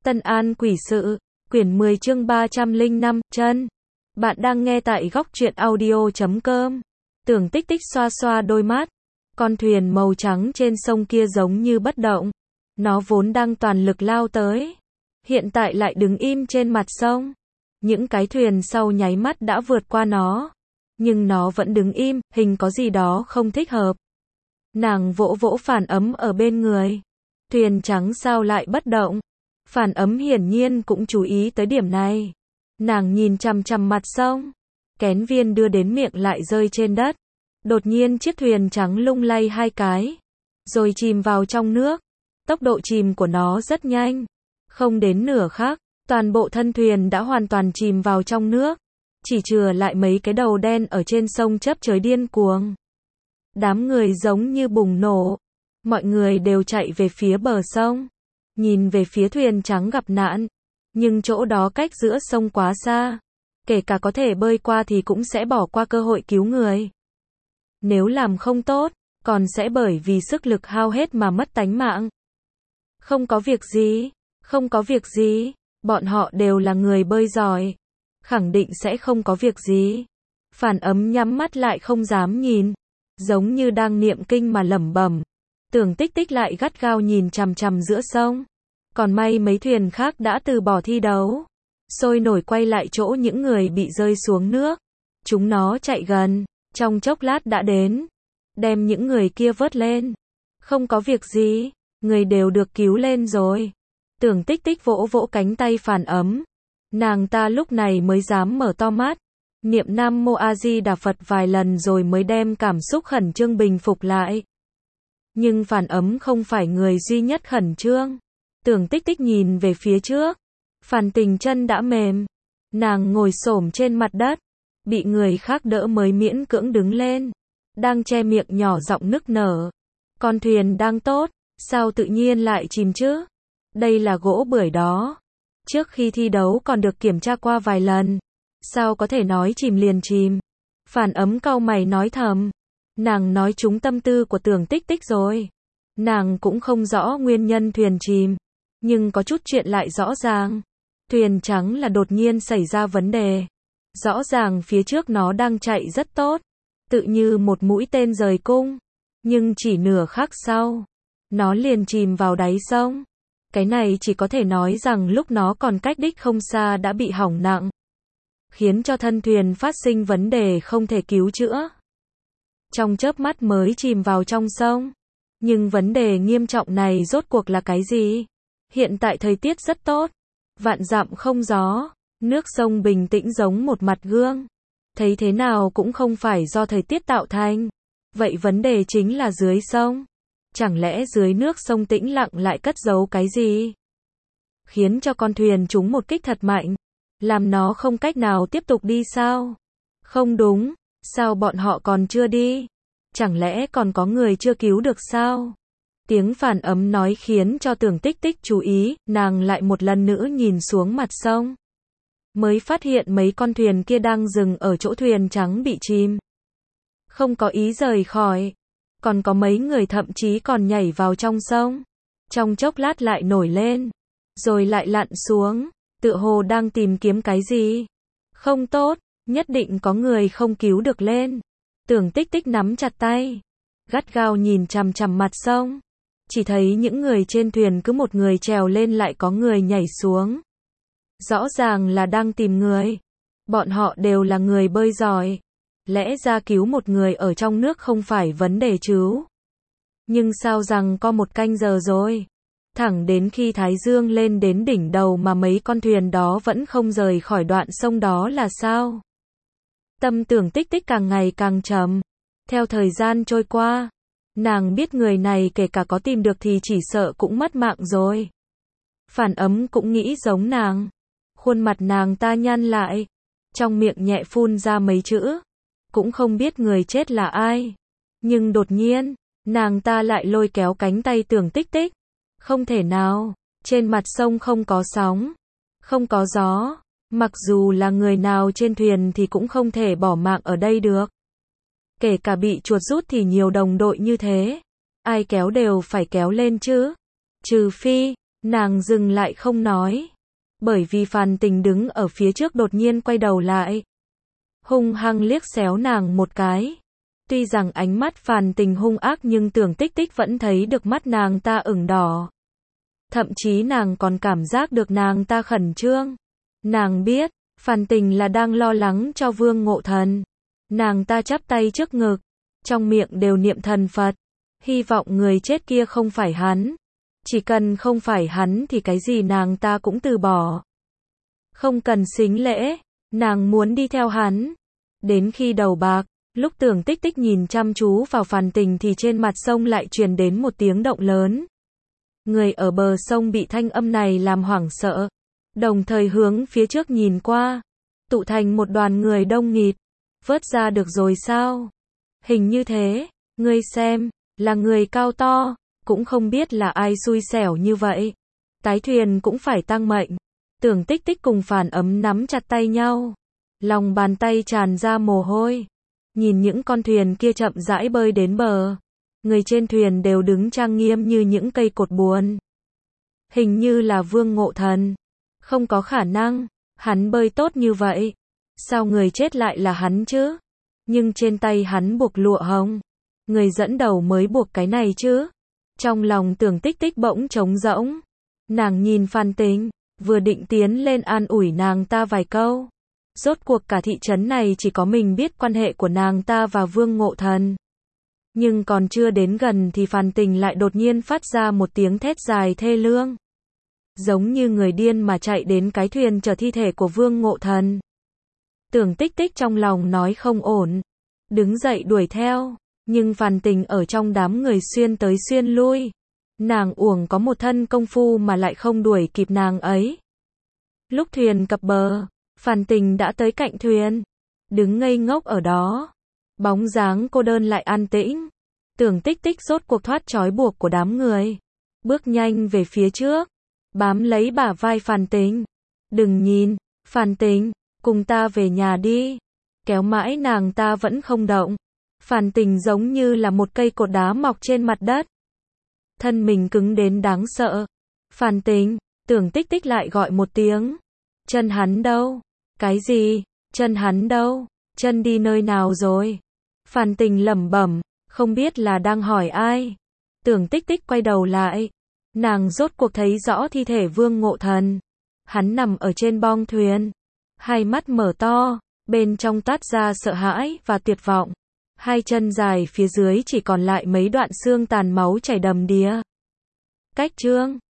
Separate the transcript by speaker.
Speaker 1: Tân An Quỷ Sự, quyển 10 chương 305, chân. Bạn đang nghe tại góc truyện audio.com. Tưởng Tích Tích xoa xoa đôi mắt. Con thuyền màu trắng trên sông kia giống như bất động. Nó vốn đang toàn lực lao tới. Hiện tại lại đứng im trên mặt sông. Những cái thuyền sau nháy mắt đã vượt qua nó. Nhưng nó vẫn đứng im, hình có gì đó không thích hợp. Nàng vỗ vỗ Phản Ấm ở bên người. Thuyền trắng sao lại bất động? Phản Ấm hiển nhiên cũng chú ý tới điểm này. Nàng nhìn chằm chằm mặt sông. Kén viên đưa đến miệng lại rơi trên đất. Đột nhiên chiếc thuyền trắng lung lay hai cái. Rồi chìm vào trong nước. Tốc độ chìm của nó rất nhanh. Không đến nửa khắc, toàn bộ thân thuyền đã hoàn toàn chìm vào trong nước. Chỉ chừa lại mấy cái đầu đen ở trên sông chớp chới điên cuồng. Đám người giống như bùng nổ. Mọi người đều chạy về phía bờ sông. Nhìn về phía thuyền trắng gặp nạn. Nhưng chỗ đó cách giữa sông quá xa. Kể cả có thể bơi qua thì cũng sẽ bỏ qua cơ hội cứu người. Nếu làm không tốt, còn sẽ bởi vì sức lực hao hết mà mất tánh mạng. Không có việc gì, không có việc gì, bọn họ đều là người bơi giỏi. Khẳng định sẽ không có việc gì. Phản Ấm nhắm mắt lại không dám nhìn. Giống như đang niệm kinh mà lẩm bẩm. Tưởng Tích Tích lại gắt gao nhìn chằm chằm giữa sông. Còn may mấy thuyền khác đã từ bỏ thi đấu. Sôi nổi quay lại chỗ những người bị rơi xuống nước. Chúng nó chạy gần, trong chốc lát đã đến. Đem những người kia vớt lên. Không có việc gì, người đều được cứu lên rồi. Tưởng Tích Tích vỗ vỗ cánh tay Phản Ấm. Nàng ta lúc này mới dám mở to mắt. Niệm Nam Mô A Di Đà Phật vài lần rồi mới đem cảm xúc khẩn trương bình phục lại. Nhưng Phản Ấm không phải người duy nhất khẩn trương. Tưởng Tích Tích nhìn về phía trước. Phản Tình chân đã mềm. Nàng ngồi xổm trên mặt đất. Bị người khác đỡ mới miễn cưỡng đứng lên. Đang che miệng nhỏ giọng nức nở. Con thuyền đang tốt, sao tự nhiên lại chìm chứ? Đây là gỗ bưởi đó. Trước khi thi đấu còn được kiểm tra qua vài lần. Sao có thể nói chìm liền chìm? Phản Ấm cau mày nói thầm. Nàng nói trúng tâm tư của Tưởng Tích Tích rồi. Nàng cũng không rõ nguyên nhân thuyền chìm. Nhưng có chút chuyện lại rõ ràng. Thuyền trắng là đột nhiên xảy ra vấn đề. Rõ ràng phía trước nó đang chạy rất tốt. Tự như một mũi tên rời cung. Nhưng chỉ nửa khắc sau. Nó liền chìm vào đáy sông. Cái này chỉ có thể nói rằng lúc nó còn cách đích không xa đã bị hỏng nặng. Khiến cho thân thuyền phát sinh vấn đề không thể cứu chữa. Trong chớp mắt mới chìm vào trong sông. Nhưng vấn đề nghiêm trọng này rốt cuộc là cái gì? Hiện tại thời tiết rất tốt. Vạn dặm không gió. Nước sông bình tĩnh giống một mặt gương. Thấy thế nào cũng không phải do thời tiết tạo thành. Vậy vấn đề chính là dưới sông. Chẳng lẽ dưới nước sông tĩnh lặng lại cất giấu cái gì? Khiến cho con thuyền trúng một kích thật mạnh. Làm nó không cách nào tiếp tục đi sao? Không đúng. Sao bọn họ còn chưa đi? Chẳng lẽ còn có người chưa cứu được sao? Tiếng Phản Ấm nói khiến cho Tưởng Tích Tích chú ý. Nàng lại một lần nữa nhìn xuống mặt sông. Mới phát hiện mấy con thuyền kia đang dừng ở chỗ thuyền trắng bị chìm. Không có ý rời khỏi. Còn có mấy người thậm chí còn nhảy vào trong sông. Trong chốc lát lại nổi lên. Rồi lại lặn xuống. Tựa hồ đang tìm kiếm cái gì. Không tốt. Nhất định có người không cứu được lên. Tưởng Tích Tích nắm chặt tay. Gắt gao nhìn chằm chằm mặt sông. Chỉ thấy những người trên thuyền cứ một người trèo lên lại có người nhảy xuống. Rõ ràng là đang tìm người. Bọn họ đều là người bơi giỏi. Lẽ ra cứu một người ở trong nước không phải vấn đề chứ. Nhưng sao rằng có một canh giờ rồi. Thẳng đến khi Thái Dương lên đến đỉnh đầu mà mấy con thuyền đó vẫn không rời khỏi đoạn sông đó là sao? Tâm Tưởng Tích Tích càng ngày càng trầm. Theo thời gian trôi qua, nàng biết người này kể cả có tìm được thì chỉ sợ cũng mất mạng rồi. Phản Ấm cũng nghĩ giống nàng. Khuôn mặt nàng ta nhăn lại. Trong miệng nhẹ phun ra mấy chữ. Cũng không biết người chết là ai. Nhưng đột nhiên, nàng ta lại lôi kéo cánh tay Tưởng Tích Tích. Không thể nào, trên mặt sông không có sóng. Không có gió. Mặc dù là người nào trên thuyền thì cũng không thể bỏ mạng ở đây được. Kể cả bị chuột rút thì nhiều đồng đội như thế. Ai kéo đều phải kéo lên chứ. Trừ phi, Nàng dừng lại không nói. Bởi vì Phàn Tình đứng ở phía trước đột nhiên quay đầu lại. Hung hăng liếc xéo nàng một cái. Tuy rằng ánh mắt Phàn Tình hung ác nhưng Tưởng Tích Tích vẫn thấy được mắt nàng ta ửng đỏ. Thậm chí nàng còn cảm giác được nàng ta khẩn trương. Nàng biết, Phàn Tình là đang lo lắng cho Vương Ngộ Thần. Nàng ta chắp tay trước ngực, trong miệng đều niệm thần Phật. Hy vọng người chết kia không phải hắn. Chỉ cần không phải hắn thì cái gì nàng ta cũng từ bỏ. Không cần xính lễ, nàng muốn đi theo hắn. Đến khi đầu bạc, lúc Tưởng Tích Tích nhìn chăm chú vào Phàn Tình thì trên mặt sông lại truyền đến một tiếng động lớn. Người ở bờ sông bị thanh âm này làm hoảng sợ, đồng thời hướng phía trước nhìn qua, tụ thành một đoàn người đông nghịt. Vớt ra được rồi sao? Hình như thế, ngươi xem, là người cao to, cũng không biết là ai xui xẻo như vậy. Tái thuyền cũng phải tăng mệnh. Tưởng Tích Tích cùng Phàn Ấm nắm chặt tay nhau, lòng bàn tay tràn ra mồ hôi. Nhìn những con thuyền kia chậm rãi bơi đến bờ. Người trên thuyền đều đứng trang nghiêm như những cây cột buồn. Hình như là Vương Ngộ Thần. Không có khả năng, hắn bơi tốt như vậy. Sao người chết lại là hắn chứ? Nhưng trên tay hắn buộc lụa hồng. Người dẫn đầu mới buộc cái này chứ? Trong lòng Tưởng Tích Tích bỗng trống rỗng. Nàng nhìn Phàn Tình, vừa định tiến lên an ủi nàng ta vài câu. Rốt cuộc cả thị trấn này chỉ có mình biết quan hệ của nàng ta và Vương Ngộ Thần. Nhưng còn chưa đến gần thì Phàn Tình lại đột nhiên phát ra một tiếng thét dài thê lương. Giống như người điên mà chạy đến cái thuyền chở thi thể của Vương Ngộ Thần. Tưởng Tích Tích trong lòng nói không ổn. Đứng dậy đuổi theo. Nhưng Phàn Tình ở trong đám người xuyên tới xuyên lui. Nàng uổng có một thân công phu mà lại không đuổi kịp nàng ấy. Lúc thuyền cập bờ, Phàn Tình đã tới cạnh thuyền. Đứng ngây ngốc ở đó. Bóng dáng cô đơn lại an tĩnh. Tưởng Tích Tích rốt cuộc thoát trói buộc của đám người. Bước nhanh về phía trước. Bám lấy bả vai Phàn Tình. Đừng nhìn, Phàn Tình, cùng ta về nhà đi. Kéo mãi nàng ta vẫn không động. Phàn Tình giống như là một cây cột đá mọc trên mặt đất. Thân mình cứng đến đáng sợ. Phàn Tình, Tưởng Tích Tích lại gọi một tiếng. Chân hắn đâu? Cái gì? Chân hắn đâu? Chân đi nơi nào rồi? Phàn Tình lẩm bẩm, không biết là đang hỏi ai. Tưởng Tích Tích quay đầu lại. Nàng rốt cuộc thấy rõ thi thể Vương Ngộ Thần. Hắn nằm ở trên bong thuyền. Hai mắt mở to, bên trong toát ra sợ hãi và tuyệt vọng. Hai chân dài phía dưới chỉ còn lại mấy đoạn xương tàn máu chảy đầm đìa. Cách chương